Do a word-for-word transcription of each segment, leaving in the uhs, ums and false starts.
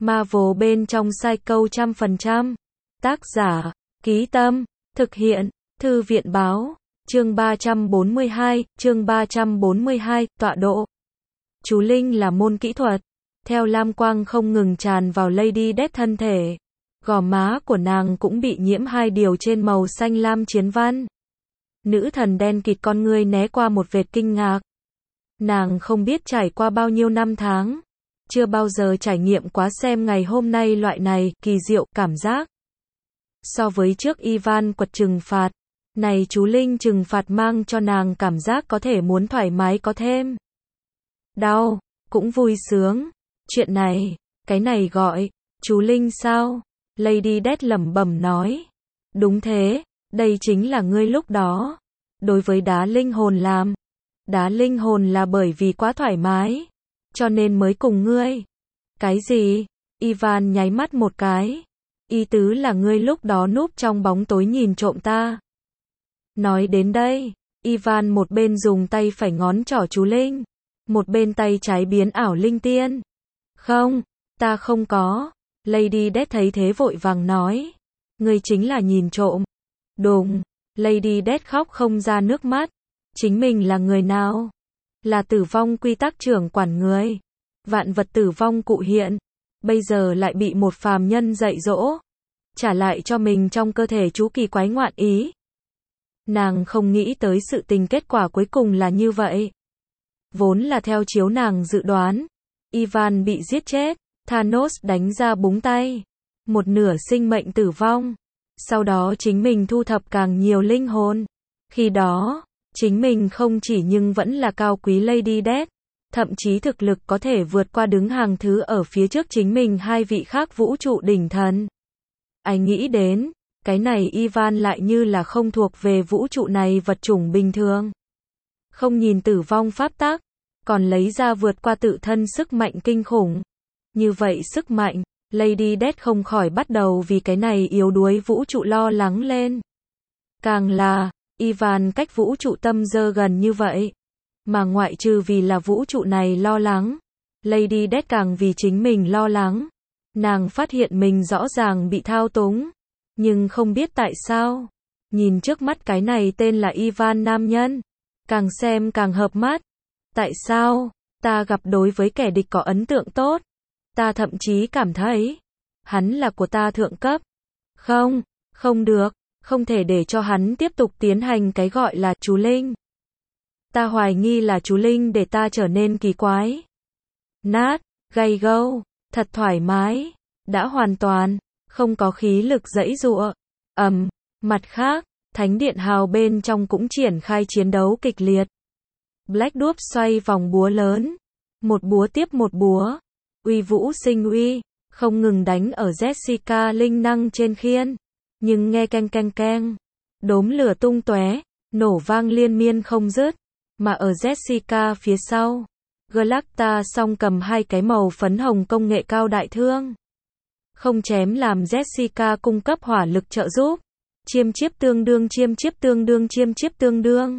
Marvel bên trong Psycho trăm phần trăm. Tác giả, Ký Tâm, thực hiện, Thư viện Báo, chương ba trăm bốn mươi hai, chương ba trăm bốn mươi hai, tọa độ. Chú Linh là môn kỹ thuật, theo lam quang không ngừng tràn vào Lady Death thân thể. Gò má của nàng cũng bị nhiễm hai điều trên màu xanh lam chiến văn. Nữ thần đen kịt con ngươi né qua một vệt kinh ngạc. Nàng không biết trải qua bao nhiêu năm tháng, chưa bao giờ trải nghiệm quá xem ngày hôm nay loại này kỳ diệu cảm giác. So với trước Ivan quật trừng phạt, này chú Linh trừng phạt mang cho nàng cảm giác có thể muốn thoải mái có thêm. Đau, cũng vui sướng. Chuyện này, cái này gọi, chú Linh sao? Lady Death lẩm bẩm nói. Đúng thế, đây chính là ngươi lúc đó. Đối với đá linh hồn làm. Đá linh hồn là bởi vì quá thoải mái, cho nên mới cùng ngươi. Cái gì? Ivan nháy mắt một cái. Ý tứ là ngươi lúc đó núp trong bóng tối nhìn trộm ta. Nói đến đây, Ivan một bên dùng tay phải ngón trỏ chú Linh, một bên tay trái biến ảo linh tiên. Không, ta không có. Lady Death thấy thế vội vàng nói. Ngươi chính là nhìn trộm. Đùng, Lady Death khóc không ra nước mắt. Chính mình là người nào? Là tử vong quy tắc trưởng quản người. Vạn vật tử vong cụ hiện. Bây giờ lại bị một phàm nhân dạy dỗ. Trả lại cho mình trong cơ thể chú kỳ quái ngoạn ý. Nàng không nghĩ tới sự tình kết quả cuối cùng là như vậy. Vốn là theo chiếu nàng dự đoán. Ivan bị giết chết. Thanos đánh ra búng tay. Một nửa sinh mệnh tử vong. Sau đó chính mình thu thập càng nhiều linh hồn. Khi đó, chính mình không chỉ nhưng vẫn là cao quý Lady Death. Thậm chí thực lực có thể vượt qua đứng hàng thứ ở phía trước chính mình hai vị khác vũ trụ đỉnh thần. Anh nghĩ đến, cái này Ivan lại như là không thuộc về vũ trụ này vật chủng bình thường. Không nhìn tử vong pháp tắc, còn lấy ra vượt qua tự thân sức mạnh kinh khủng. Như vậy sức mạnh, Lady Death không khỏi bắt đầu vì cái này yếu đuối vũ trụ lo lắng lên. Càng là, Ivan cách vũ trụ tâm dơ gần như vậy. Mà ngoại trừ vì là vũ trụ này lo lắng, Lady Death càng vì chính mình lo lắng. Nàng phát hiện mình rõ ràng bị thao túng, nhưng không biết tại sao. Nhìn trước mắt cái này tên là Ivan nam nhân, càng xem càng hợp mắt. Tại sao, ta gặp đối với kẻ địch có ấn tượng tốt. Ta thậm chí cảm thấy, hắn là của ta thượng cấp. Không, không được, không thể để cho hắn tiếp tục tiến hành cái gọi là chú Linh. Ta hoài nghi là chú Linh để ta trở nên kỳ quái. Nát, gay gâu, thật thoải mái, đã hoàn toàn, không có khí lực giãy giụa. Ầm, um, mặt khác, thánh điện hào bên trong cũng triển khai chiến đấu kịch liệt. Black Dwarf xoay vòng búa lớn, một búa tiếp một búa, uy vũ sinh uy, không ngừng đánh ở Jessica linh năng trên khiên, nhưng nghe keng keng keng, đốm lửa tung tóe, nổ vang liên miên không dứt, mà ở Jessica phía sau, Galacta song cầm hai cái màu phấn hồng công nghệ cao đại thương, không chém làm Jessica cung cấp hỏa lực trợ giúp, chiêm chiếp tương đương chiêm chiếp tương đương chiêm chiếp tương đương.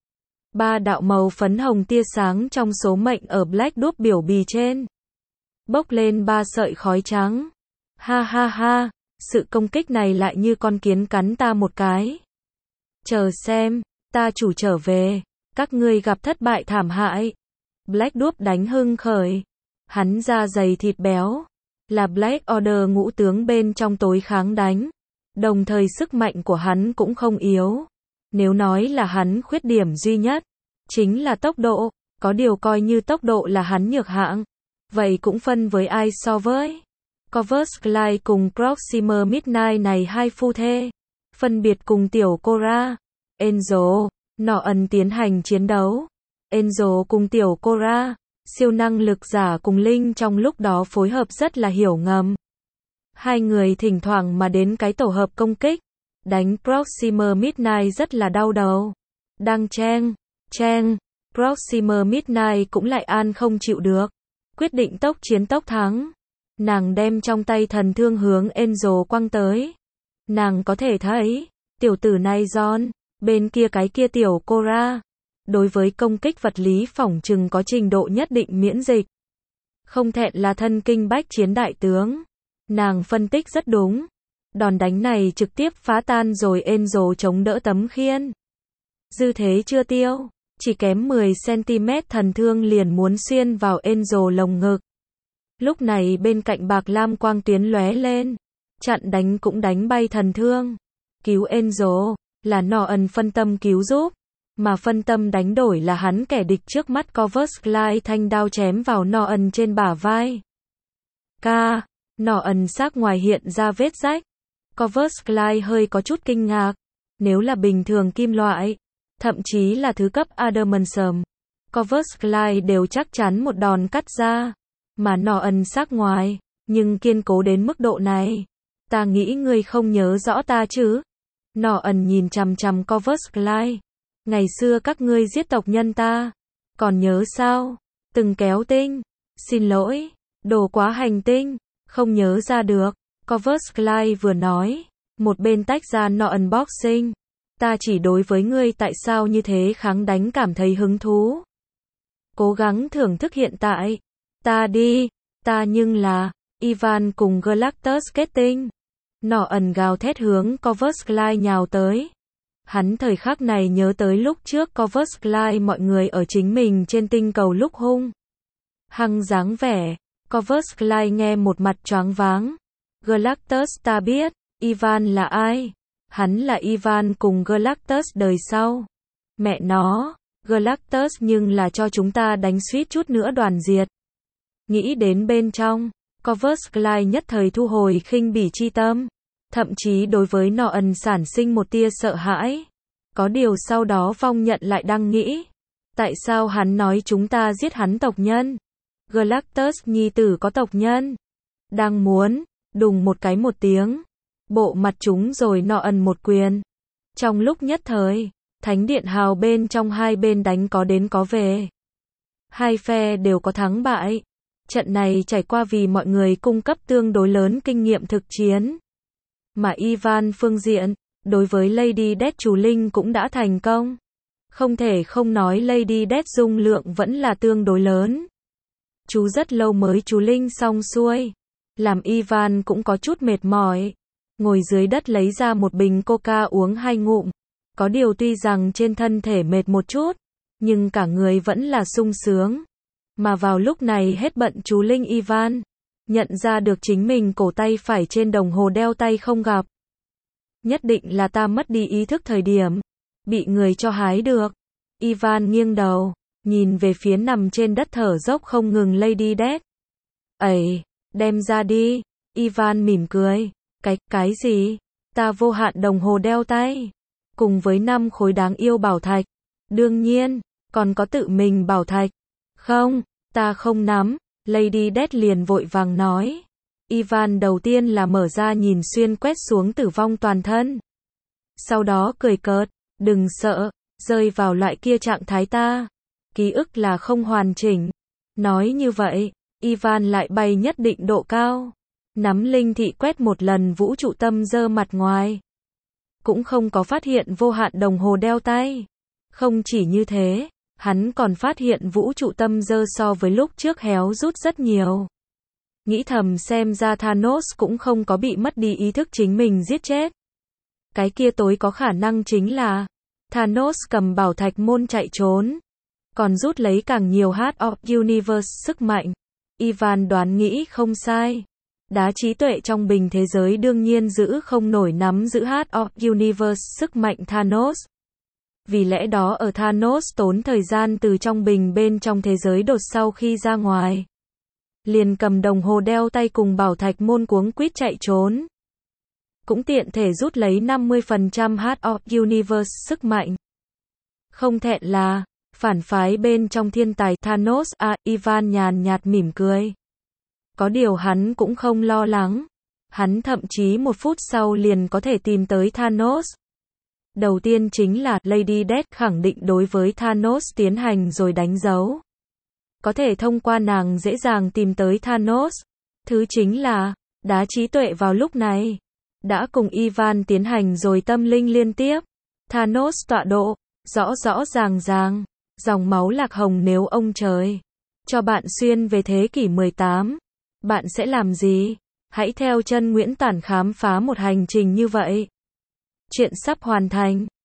Ba đạo màu phấn hồng tia sáng trong số mệnh ở Black Dwarf biểu bì trên. Bốc lên ba sợi khói trắng. Ha ha ha, sự công kích này lại như con kiến cắn ta một cái. Chờ xem, ta chủ trở về, các ngươi gặp thất bại thảm hại. Black Dwarf đánh hưng khởi. Hắn da dày thịt béo, là Black Order ngũ tướng bên trong tối kháng đánh. Đồng thời sức mạnh của hắn cũng không yếu. Nếu nói là hắn khuyết điểm duy nhất, chính là tốc độ, có điều coi như tốc độ là hắn nhược hạng. Vậy cũng phân với ai so với Corvus Glide cùng Proxima Midnight này hai phu thê, phân biệt cùng tiểu Cora, Angel, nọ ẩn tiến hành chiến đấu. Angel cùng tiểu Cora, siêu năng lực giả cùng Linh trong lúc đó phối hợp rất là hiểu ngầm. Hai người thỉnh thoảng mà đến cái tổ hợp công kích, đánh Proxima Midnight rất là đau đầu. Đang chen, chen, Proxima Midnight cũng lại an không chịu được. Quyết định tốc chiến tốc thắng. Nàng đem trong tay thần thương hướng Angel quăng tới. Nàng có thể thấy, tiểu tử này John, bên kia cái kia tiểu Cora, đối với công kích vật lý phỏng chừng có trình độ nhất định miễn dịch. Không thẹn là thân kinh bách chiến đại tướng. Nàng phân tích rất đúng. Đòn đánh này trực tiếp phá tan rồi Angel chống đỡ tấm khiên. Dư thế chưa tiêu, chỉ kém mười xăng-ti-mét thần thương liền muốn xuyên vào Angel lồng ngực. Lúc này bên cạnh bạc lam quang tuyến lóe lên, chặn đánh cũng đánh bay thần thương. Cứu Angel, là Noan phân tâm cứu giúp, mà phân tâm đánh đổi là hắn kẻ địch trước mắt. Corvus Glide thanh đao chém vào Noan trên bả vai. Ca, Noan xác ngoài hiện ra vết rách. Corvus Glide hơi có chút kinh ngạc. Nếu là bình thường kim loại, thậm chí là thứ cấp adamantium, Corvus Glide đều chắc chắn một đòn cắt ra. Mà Noan xác ngoài, nhưng kiên cố đến mức độ này. Ta nghĩ ngươi không nhớ rõ ta chứ? Noan nhìn chằm chằm Corvus Glide. Ngày xưa các ngươi giết tộc nhân ta. Còn nhớ sao? Từng kéo tinh. Xin lỗi. Đồ quá hành tinh. Không nhớ ra được. Corvus Glide vừa nói. Một bên tách ra Noan boxing. Ta chỉ đối với ngươi tại sao như thế kháng đánh cảm thấy hứng thú. Cố gắng thưởng thức hiện tại. Ta đi. Ta nhưng là. Ivan cùng Galactus kết tinh. Noan gào thét hướng Corvus Glide nhào tới. Hắn thời khắc này nhớ tới lúc trước Corvus Glide mọi người ở chính mình trên tinh cầu lúc hung hăng dáng vẻ. Corvus Glide nghe một mặt choáng váng. Galactus ta biết. Ivan là ai? Hắn là Ivan cùng Galactus đời sau. Mẹ nó, Galactus nhưng là cho chúng ta đánh suýt chút nữa đoàn diệt. Nghĩ đến bên trong, Corvus Glide nhất thời thu hồi khinh bỉ chi tâm. Thậm chí đối với Noan sản sinh một tia sợ hãi. Có điều sau đó Phong Nhận lại đang nghĩ. Tại sao hắn nói chúng ta giết hắn tộc nhân? Galactus nhi tử có tộc nhân. Đang muốn, đùng một cái một tiếng. Bộ mặt chúng rồi Noan một quyền. Trong lúc nhất thời, thánh điện hào bên trong hai bên đánh có đến có về. Hai phe đều có thắng bại. Trận này trải qua vì mọi người cung cấp tương đối lớn kinh nghiệm thực chiến. Mà Ivan phương diện, đối với Lady Death chủ linh cũng đã thành công. Không thể không nói Lady Death dung lượng vẫn là tương đối lớn. Chú rất lâu mới chú linh xong xuôi. Làm Ivan cũng có chút mệt mỏi. Ngồi dưới đất lấy ra một bình coca uống hai ngụm. Có điều tuy rằng trên thân thể mệt một chút, nhưng cả người vẫn là sung sướng. Mà vào lúc này hết bận chú linh Ivan. Nhận ra được chính mình cổ tay phải trên đồng hồ đeo tay không gặp. Nhất định là ta mất đi ý thức thời điểm. Bị người cho hái được. Ivan nghiêng đầu. Nhìn về phía nằm trên đất thở dốc không ngừng Lady Death. Ây, đem ra đi. Ivan mỉm cười. Cái, cái gì? Ta vô hạn đồng hồ đeo tay. Cùng với năm khối đáng yêu bảo thạch. Đương nhiên, còn có tự mình bảo thạch. Không, ta không nắm. Lady Death liền vội vàng nói. Ivan đầu tiên là mở ra nhìn xuyên quét xuống tử vong toàn thân. Sau đó cười cợt. Đừng sợ, rơi vào loại kia trạng thái ta. Ký ức là không hoàn chỉnh. Nói như vậy, Ivan lại bay nhất định độ cao. Nắm linh thị quét một lần vũ trụ tâm dơ mặt ngoài. Cũng không có phát hiện vô hạn đồng hồ đeo tay. Không chỉ như thế, hắn còn phát hiện vũ trụ tâm dơ so với lúc trước héo rút rất nhiều. Nghĩ thầm xem ra Thanos cũng không có bị mất đi ý thức chính mình giết chết. Cái kia tối có khả năng chính là Thanos cầm bảo thạch môn chạy trốn. Còn rút lấy càng nhiều Heart of Universe sức mạnh. Ivan đoán nghĩ không sai. Đá trí tuệ trong bình thế giới đương nhiên giữ không nổi nắm giữ Heart of Universe sức mạnh Thanos. Vì lẽ đó ở Thanos tốn thời gian từ trong bình bên trong thế giới đột sau khi ra ngoài. Liền cầm đồng hồ đeo tay cùng bảo thạch môn cuống quýt chạy trốn. Cũng tiện thể rút lấy năm mươi phần trăm Heart of Universe sức mạnh. Không thẹn là phản phái bên trong thiên tài Thanos. À, Ivan nhàn nhạt mỉm cười. Có điều hắn cũng không lo lắng. Hắn thậm chí một phút sau liền có thể tìm tới Thanos. Đầu tiên chính là Lady Death khẳng định đối với Thanos tiến hành rồi đánh dấu. Có thể thông qua nàng dễ dàng tìm tới Thanos. Thứ chính là, đá trí tuệ vào lúc này đã cùng Ivan tiến hành rồi tâm linh liên tiếp. Thanos tọa độ, rõ rõ ràng ràng, dòng máu lạc hồng nếu ông trời. cho bạn xuyên về thế kỷ mười tám. Bạn sẽ làm gì? Hãy theo chân Nguyễn Tản khám phá một hành trình như vậy. Chuyện sắp hoàn thành.